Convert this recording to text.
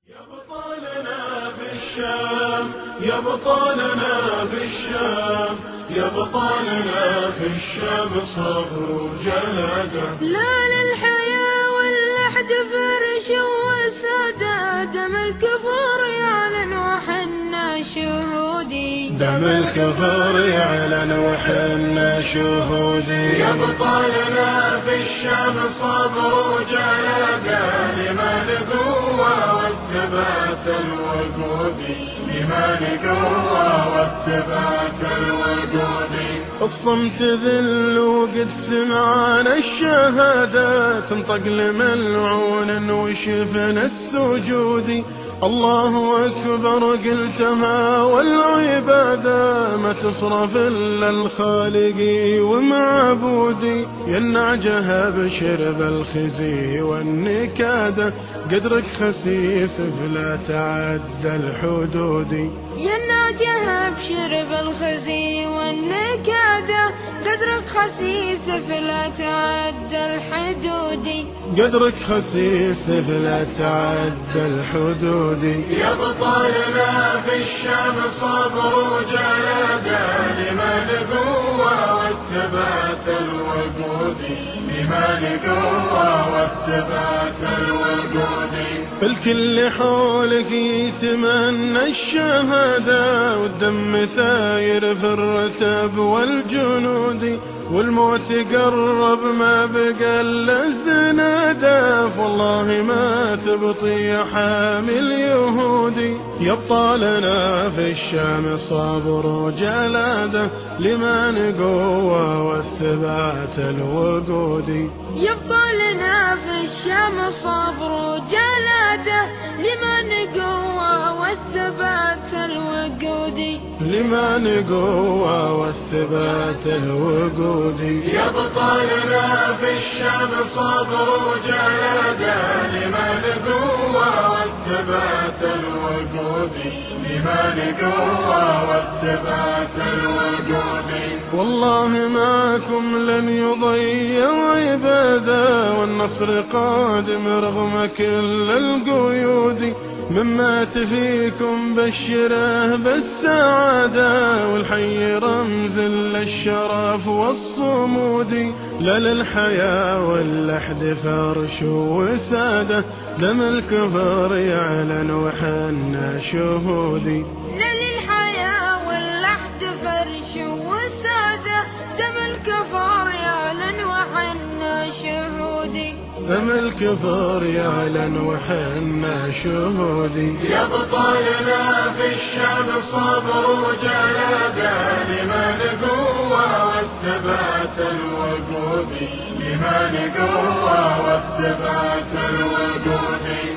يا بطالنا في الشام، يا بطالنا في الشام، يا بطالنا في الشام صبر وجهاده. لا للحياة واللحد فرش وسادة، دم الكفر يعلن وحنا شهودي، دم الكفر يعلن وحنا شهودي. يا بطالنا في الشام صبر وجهاده، لمن قوة والثبات الوقودي، لمن قوة والثبات الوقودي. الصمت ذل وقد سمعنا الشهادة، تنطق لملعون وشفنا السجود. الله أكبر قلتها والعبادة، ما تصرف إلا الخالق ومعبودي. يا النعجة بشر بالخزي والنكادة، قدرك خسيس فلا تعدى الحدود. يا النعجة بشر بالخزي والنكادة، قدرك خسيس فلا تعدى الحدود. قدرك خسيس فلا تعدى الحدود. يا بطالنا في الشام صبر وجهاده، لمن قوة والثبات الوقودي، لمن قوة والثبات الوقودي. الكل حولك يتمنى الشهادة، والدم ثاير في الرتب والجنود، والموت قرب ما بقى الا الزنادة، والله ما تبطي يا حامل يهودي. يبطى لنا في الشام صبر وجلادة، لمن قوة والثبات الوقودي. يبقى لنا في الشام صبر وجلادة، لمن قوة والثبات الوقودي، لمن قوة والثبات الوقودي. يا بطالنا في الشام صبر وجلادة، لمن قوة والثبات الوقودي، لمن قوة والثبات الوقودي. والله معكم لن يضيع عبادة، والنصر قادم رغم كل القيود. من مات فيكم بشره بالسعادة، والحي رمز للشرف والصمود. لا للحياة واللحد فرش وسادة، دم الكفر يعلن وحنا شهودي. لا للحياة واللحد فرش وسادة، دم الكفر يعلن وحنا شهودي، دم الكفر يعلن وحنا شهودي. يا بطالنا في الشام صبر وجلادة، لمن قوة والثبات الوقودي، لمن قوة والثبات الوقودي.